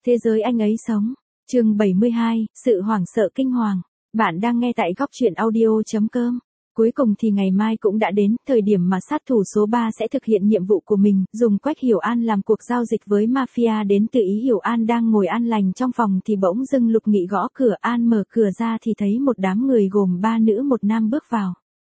Thế giới anh ấy sống. Chương 72, sự hoảng sợ kinh hoàng. Bạn đang nghe tại góc truyện audio.com. Cuối cùng thì ngày mai cũng đã đến, thời điểm mà sát thủ số 3 sẽ thực hiện nhiệm vụ của mình, dùng Quách Hiểu An làm cuộc giao dịch với mafia đến từ Ý. Hiểu An đang ngồi an lành trong phòng thì bỗng dưng Lục Nghị gõ cửa. An mở cửa ra thì thấy một đám người gồm 3 nữ 1 nam bước vào.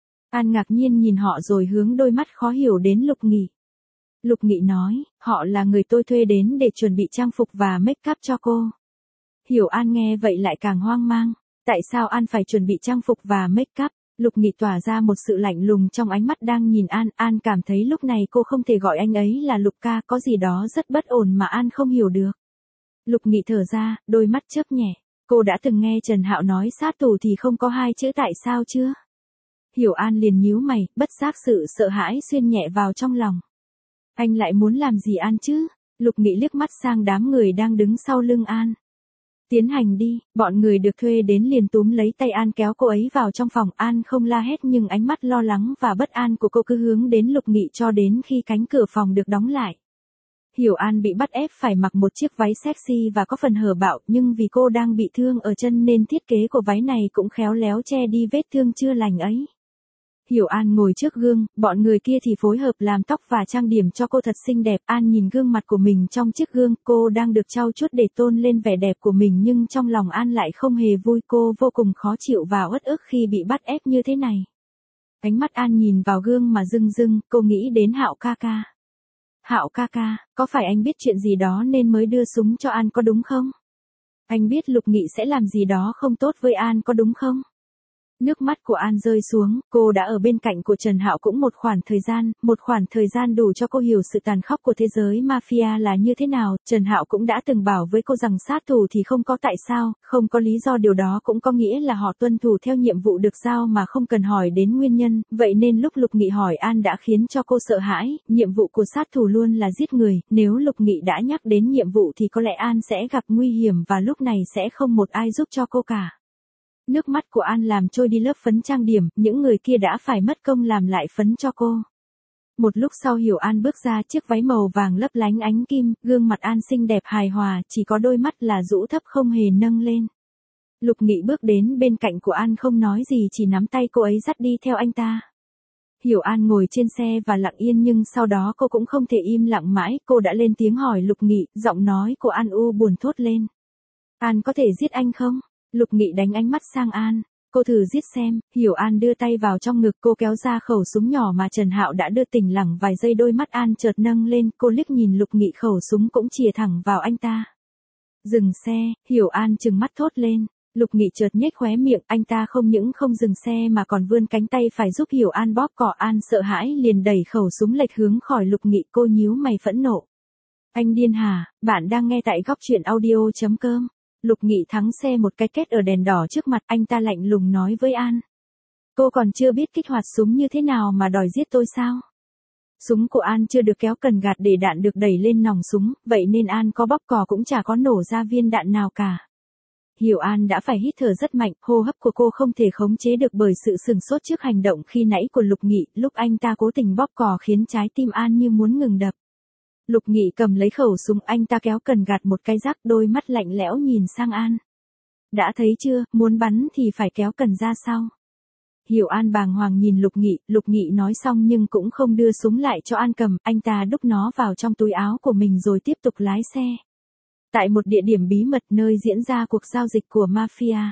An ngạc nhiên nhìn họ rồi hướng đôi mắt khó hiểu đến Lục Nghị. Lục Nghị nói, họ là người tôi thuê đến để chuẩn bị trang phục và make up cho cô. Hiểu An nghe vậy lại càng hoang mang. Tại sao An phải chuẩn bị trang phục và make up? Lục Nghị tỏa ra một sự lạnh lùng trong ánh mắt đang nhìn An. An cảm thấy lúc này cô không thể gọi anh ấy là Lục ca, có gì đó rất bất ổn mà An không hiểu được. Lục Nghị thở ra, đôi mắt chớp nhẹ. Cô đã từng nghe Trần Hạo nói sát thủ thì không có 2 chữ tại sao chưa? Hiểu An liền nhíu mày, bất giác sự sợ hãi xuyên nhẹ vào trong lòng. Anh lại muốn làm gì An chứ? Lục Nghị liếc mắt sang đám người đang đứng sau lưng An. Tiến hành đi, bọn người được thuê đến liền túm lấy tay An kéo cô ấy vào trong phòng. An không la hét nhưng ánh mắt lo lắng và bất an của cô cứ hướng đến Lục Nghị cho đến khi cánh cửa phòng được đóng lại. Hiểu An bị bắt ép phải mặc một chiếc váy sexy và có phần hở bạo, nhưng vì cô đang bị thương ở chân nên thiết kế của váy này cũng khéo léo che đi vết thương chưa lành ấy. Hiểu An ngồi trước gương, bọn người kia thì phối hợp làm tóc và trang điểm cho cô thật xinh đẹp. An nhìn gương mặt của mình trong chiếc gương, cô đang được trau chuốt để tôn lên vẻ đẹp của mình nhưng trong lòng An lại không hề vui. Cô vô cùng khó chịu và uất ức khi bị bắt ép như thế này. Ánh mắt An nhìn vào gương mà rưng rưng, cô nghĩ đến Hạo ca ca. Hạo ca ca, có phải anh biết chuyện gì đó nên mới đưa súng cho An có đúng không? Anh biết Lục Nghị sẽ làm gì đó không tốt với An có đúng không? Nước mắt của An rơi xuống, cô đã ở bên cạnh của Trần Hạo cũng một khoảng thời gian đủ cho cô hiểu sự tàn khốc của thế giới mafia là như thế nào. Trần Hạo cũng đã từng bảo với cô rằng sát thủ thì không có tại sao, không có lý do, điều đó cũng có nghĩa là họ tuân thủ theo nhiệm vụ được giao mà không cần hỏi đến nguyên nhân. Vậy nên lúc Lục Nghị hỏi An đã khiến cho cô sợ hãi. Nhiệm vụ của sát thủ luôn là giết người, nếu Lục Nghị đã nhắc đến nhiệm vụ thì có lẽ An sẽ gặp nguy hiểm và lúc này sẽ không một ai giúp cho cô cả. Nước mắt của An làm trôi đi lớp phấn trang điểm, những người kia đã phải mất công làm lại phấn cho cô. Một lúc sau Hiểu An bước ra, chiếc váy màu vàng lấp lánh ánh kim, gương mặt An xinh đẹp hài hòa, chỉ có đôi mắt là rũ thấp không hề nâng lên. Lục Nghị bước đến bên cạnh của An không nói gì, chỉ nắm tay cô ấy dắt đi theo anh ta. Hiểu An ngồi trên xe và lặng yên nhưng sau đó cô cũng không thể im lặng mãi, cô đã lên tiếng hỏi Lục Nghị, giọng nói của An u buồn thốt lên. An có thể giết anh không? Lục Nghị đánh ánh mắt sang An. Cô thử giết xem. Hiểu An đưa tay vào trong ngực, cô kéo ra khẩu súng nhỏ mà Trần Hạo đã đưa tỉnh lẳng vài giây. Đôi mắt An chợt nâng lên, cô liếc nhìn Lục Nghị, khẩu súng cũng chìa thẳng vào anh ta. Dừng xe. Hiểu An trừng mắt thốt lên. Lục Nghị chợt nhếch khóe miệng, anh ta không những không dừng xe mà còn vươn cánh tay phải giúp Hiểu An bóp cỏ. An sợ hãi liền đẩy khẩu súng lệch hướng khỏi Lục Nghị, cô nhíu mày phẫn nộ. Anh điên hả? Bạn đang nghe tại góc truyện audio.com. Lục Nghị thắng xe một cái két ở đèn đỏ trước mặt, anh ta lạnh lùng nói với An. Cô còn chưa biết kích hoạt súng như thế nào mà đòi giết tôi sao? Súng của An chưa được kéo cần gạt để đạn được đẩy lên nòng súng, vậy nên An có bóp cò cũng chả có nổ ra viên đạn nào cả. Hiểu An đã phải hít thở rất mạnh, hô hấp của cô không thể khống chế được bởi sự sửng sốt trước hành động khi nãy của Lục Nghị, lúc anh ta cố tình bóp cò khiến trái tim An như muốn ngừng đập. Lục Nghị cầm lấy khẩu súng, anh ta kéo cần gạt một cái rắc, đôi mắt lạnh lẽo nhìn sang An. Đã thấy chưa, muốn bắn thì phải kéo cần ra sau. Hiểu An bàng hoàng nhìn Lục Nghị nói xong nhưng cũng không đưa súng lại cho An cầm, anh ta đút nó vào trong túi áo của mình rồi tiếp tục lái xe. Tại một địa điểm bí mật nơi diễn ra cuộc giao dịch của mafia.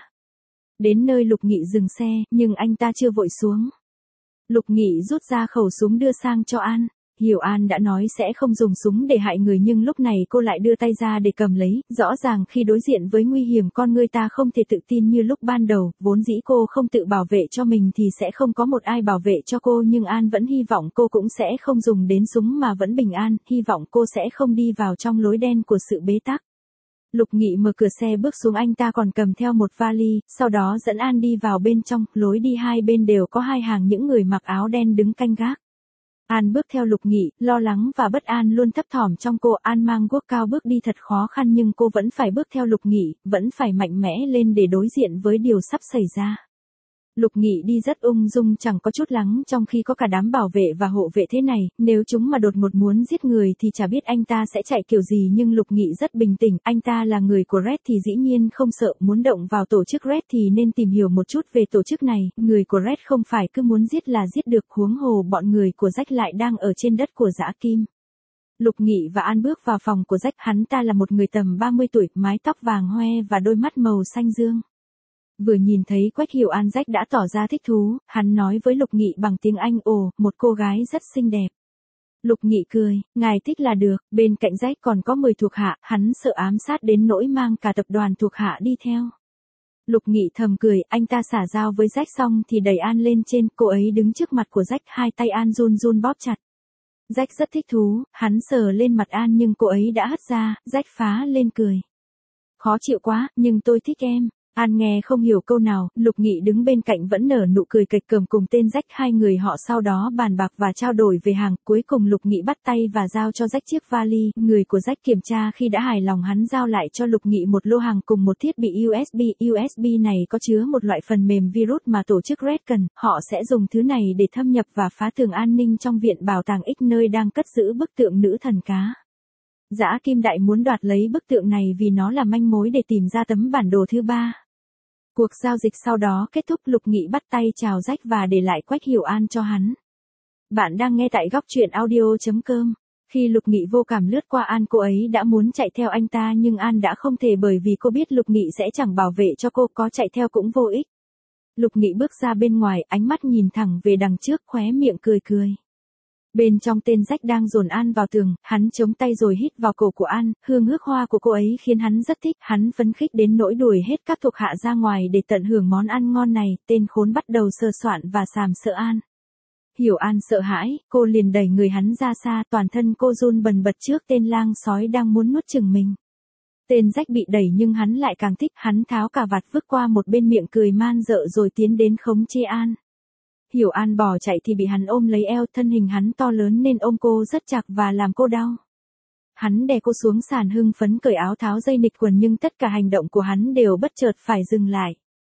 Đến nơi Lục Nghị dừng xe, nhưng anh ta chưa vội xuống. Lục Nghị rút ra khẩu súng đưa sang cho An. Hiểu An đã nói sẽ không dùng súng để hại người nhưng lúc này cô lại đưa tay ra để cầm lấy, rõ ràng khi đối diện với nguy hiểm con người ta không thể tự tin như lúc ban đầu, vốn dĩ cô không tự bảo vệ cho mình thì sẽ không có một ai bảo vệ cho cô nhưng An vẫn hy vọng cô cũng sẽ không dùng đến súng mà vẫn bình an, hy vọng cô sẽ không đi vào trong lối đen của sự bế tắc. Lục Nghị mở cửa xe bước xuống, anh ta còn cầm theo một vali, sau đó dẫn An đi vào bên trong, lối đi hai bên đều có 2 hàng những người mặc áo đen đứng canh gác. An bước theo Lục Nghị, lo lắng và bất an luôn thấp thỏm trong cô. An mang guốc cao bước đi thật khó khăn nhưng cô vẫn phải bước theo Lục Nghị, vẫn phải mạnh mẽ lên để đối diện với điều sắp xảy ra. Lục Nghị đi rất ung dung chẳng có chút lắng trong khi có cả đám bảo vệ và hộ vệ thế này, nếu chúng mà đột ngột muốn giết người thì chả biết anh ta sẽ chạy kiểu gì nhưng Lục Nghị rất bình tĩnh, anh ta là người của Red thì dĩ nhiên không sợ, muốn động vào tổ chức Red thì nên tìm hiểu một chút về tổ chức này, người của Red không phải cứ muốn giết là giết được, huống hồ bọn người của Jack lại đang ở trên đất của Dã Kim. Lục Nghị và An bước vào phòng của Jack, hắn ta là một người tầm 30 tuổi, mái tóc vàng hoe và đôi mắt màu xanh dương. Vừa nhìn thấy Quách Hiểu An, Jack đã tỏ ra thích thú, hắn nói với Lục Nghị bằng tiếng Anh, ồ, một cô gái rất xinh đẹp. Lục Nghị cười, ngài thích là được, bên cạnh Jack còn có 10 thuộc hạ, hắn sợ ám sát đến nỗi mang cả tập đoàn thuộc hạ đi theo. Lục Nghị thầm cười, anh ta xả dao với Jack xong thì đẩy An lên trên, cô ấy đứng trước mặt của Jack, hai tay An run run bóp chặt. Jack rất thích thú, hắn sờ lên mặt An nhưng cô ấy đã hất ra, Jack phá lên cười. Khó chịu quá, nhưng tôi thích em. An nghe không hiểu câu nào, Lục Nghị đứng bên cạnh vẫn nở nụ cười cạch cờm cùng tên Jack, hai người họ sau đó bàn bạc và trao đổi về hàng, cuối cùng Lục Nghị bắt tay và giao cho Jack chiếc vali, người của Jack kiểm tra khi đã hài lòng hắn giao lại cho Lục Nghị một lô hàng cùng một thiết bị USB này có chứa một loại phần mềm virus mà tổ chức Red cần, họ sẽ dùng thứ này để thâm nhập và phá tường an ninh trong viện bảo tàng X nơi đang cất giữ bức tượng nữ thần cá. Dã Kim Đại muốn đoạt lấy bức tượng này vì nó là manh mối để tìm ra tấm bản đồ thứ ba. Cuộc giao dịch sau đó kết thúc, Lục Nghị bắt tay chào Jack và để lại Quách Hiểu An cho hắn. Bạn đang nghe tại góc truyện audio.com. Khi Lục Nghị vô cảm lướt qua An, cô ấy đã muốn chạy theo anh ta nhưng An đã không thể bởi vì cô biết Lục Nghị sẽ chẳng bảo vệ cho cô, có chạy theo cũng vô ích. Lục Nghị bước ra bên ngoài, ánh mắt nhìn thẳng về đằng trước, khóe miệng cười cười. Bên trong tên Jack đang dồn An vào tường, hắn chống tay rồi hít vào cổ của An, hương hước hoa của cô ấy khiến hắn rất thích, hắn phấn khích đến nỗi đuổi hết các thuộc hạ ra ngoài để tận hưởng món ăn ngon này, tên khốn bắt đầu sờ soạn và sàm sợ An. Hiểu An sợ hãi, cô liền đẩy người hắn ra xa, toàn thân cô run bần bật trước tên lang sói đang muốn nuốt chửng mình. Tên Jack bị đẩy nhưng hắn lại càng thích, hắn tháo cà vạt vứt qua một bên miệng cười man dợ rồi tiến đến khống chế An. Hiểu An bỏ chạy thì bị hắn ôm lấy eo, thân hình hắn to lớn nên ôm cô rất chặt và làm cô đau. Hắn đè cô xuống sàn hưng phấn cởi áo tháo dây nịt quần nhưng tất cả hành động của hắn đều bất chợt phải dừng lại.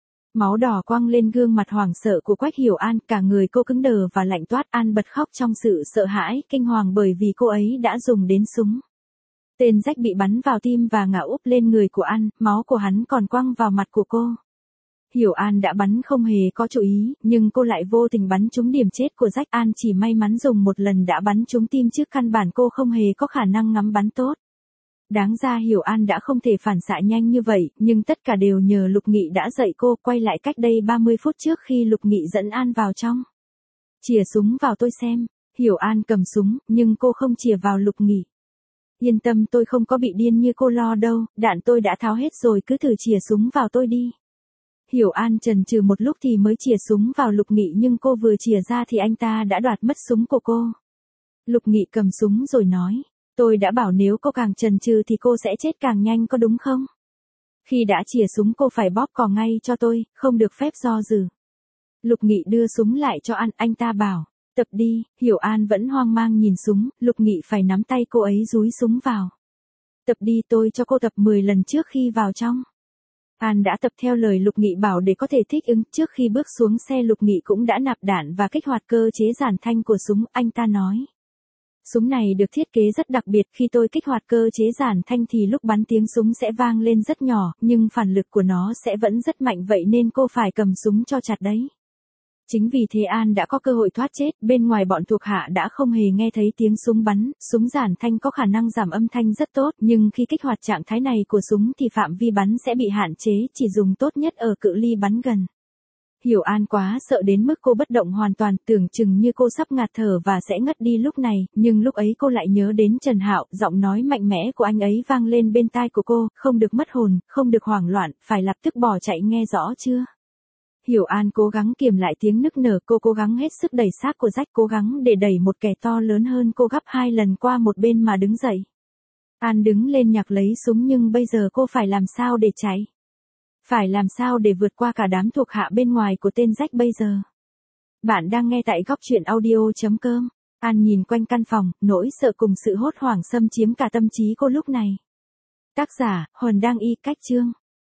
Máu đỏ quăng lên gương mặt hoảng sợ của Quách Hiểu An, cả người cô cứng đờ và lạnh toát. An bật khóc trong sự sợ hãi, kinh hoàng bởi vì cô ấy đã dùng đến súng. Tên Jack bị bắn vào tim và ngã úp lên người của An, máu của hắn còn quăng vào mặt của cô. Hiểu An đã bắn không hề có chú ý, nhưng cô lại vô tình bắn trúng điểm chết của Jack. An chỉ may mắn dùng một lần đã bắn trúng tim chứ căn bản cô không hề có khả năng ngắm bắn tốt. Đáng ra Hiểu An đã không thể phản xạ nhanh như vậy, nhưng tất cả đều nhờ Lục Nghị đã dạy cô. Quay lại cách đây 30 phút trước khi Lục Nghị dẫn An vào trong. Chìa súng vào tôi xem. Hiểu An cầm súng, nhưng cô không chìa vào Lục Nghị. Yên tâm, tôi không có bị điên như cô lo đâu, đạn tôi đã tháo hết rồi, cứ thử chìa súng vào tôi đi. Hiểu An chần chừ một lúc thì mới chìa súng vào Lục Nghị nhưng cô vừa chìa ra thì anh ta đã đoạt mất súng của cô. Lục Nghị cầm súng rồi nói, tôi đã bảo nếu cô càng chần chừ thì cô sẽ chết càng nhanh có đúng không? Khi đã chìa súng cô phải bóp cò ngay cho tôi, không được phép do dự. Lục Nghị đưa súng lại cho An, anh ta bảo, tập đi. Hiểu An vẫn hoang mang nhìn súng, Lục Nghị phải nắm tay cô ấy dúi súng vào. Tập đi, tôi cho cô tập 10 lần trước khi vào trong. An đã tập theo lời Lục Nghị bảo để có thể thích ứng. Trước khi bước xuống xe Lục Nghị cũng đã nạp đạn và kích hoạt cơ chế giảm thanh của súng, anh ta nói. Súng này được thiết kế rất đặc biệt, khi tôi kích hoạt cơ chế giảm thanh thì lúc bắn tiếng súng sẽ vang lên rất nhỏ, nhưng phản lực của nó sẽ vẫn rất mạnh, vậy nên cô phải cầm súng cho chặt đấy. Chính vì thế An đã có cơ hội thoát chết, bên ngoài bọn thuộc hạ đã không hề nghe thấy tiếng súng bắn, súng giảm thanh có khả năng giảm âm thanh rất tốt, nhưng khi kích hoạt trạng thái này của súng thì phạm vi bắn sẽ bị hạn chế, chỉ dùng tốt nhất ở cự ly bắn gần. Hiểu An quá sợ đến mức cô bất động hoàn toàn, tưởng chừng như cô sắp ngạt thở và sẽ ngất đi lúc này, nhưng lúc ấy cô lại nhớ đến Trần Hạo, giọng nói mạnh mẽ của anh ấy vang lên bên tai của cô, không được mất hồn, không được hoảng loạn, phải lập tức bỏ chạy, nghe rõ chưa? Hiểu An cố gắng kiềm lại tiếng nức nở, cô cố gắng hết sức đẩy xác của Jack, cố gắng để đẩy một kẻ to lớn hơn cô gấp 2 lần qua một bên mà đứng dậy. An đứng lên nhặt lấy súng nhưng bây giờ cô phải làm sao để chạy? Phải làm sao để vượt qua cả đám thuộc hạ bên ngoài của tên Jack bây giờ? Bạn đang nghe tại góc truyện audio.com. An nhìn quanh căn phòng, nỗi sợ cùng sự hốt hoảng xâm chiếm cả tâm trí cô lúc này. Tác giả, Hồn Đang Y. Cách chương.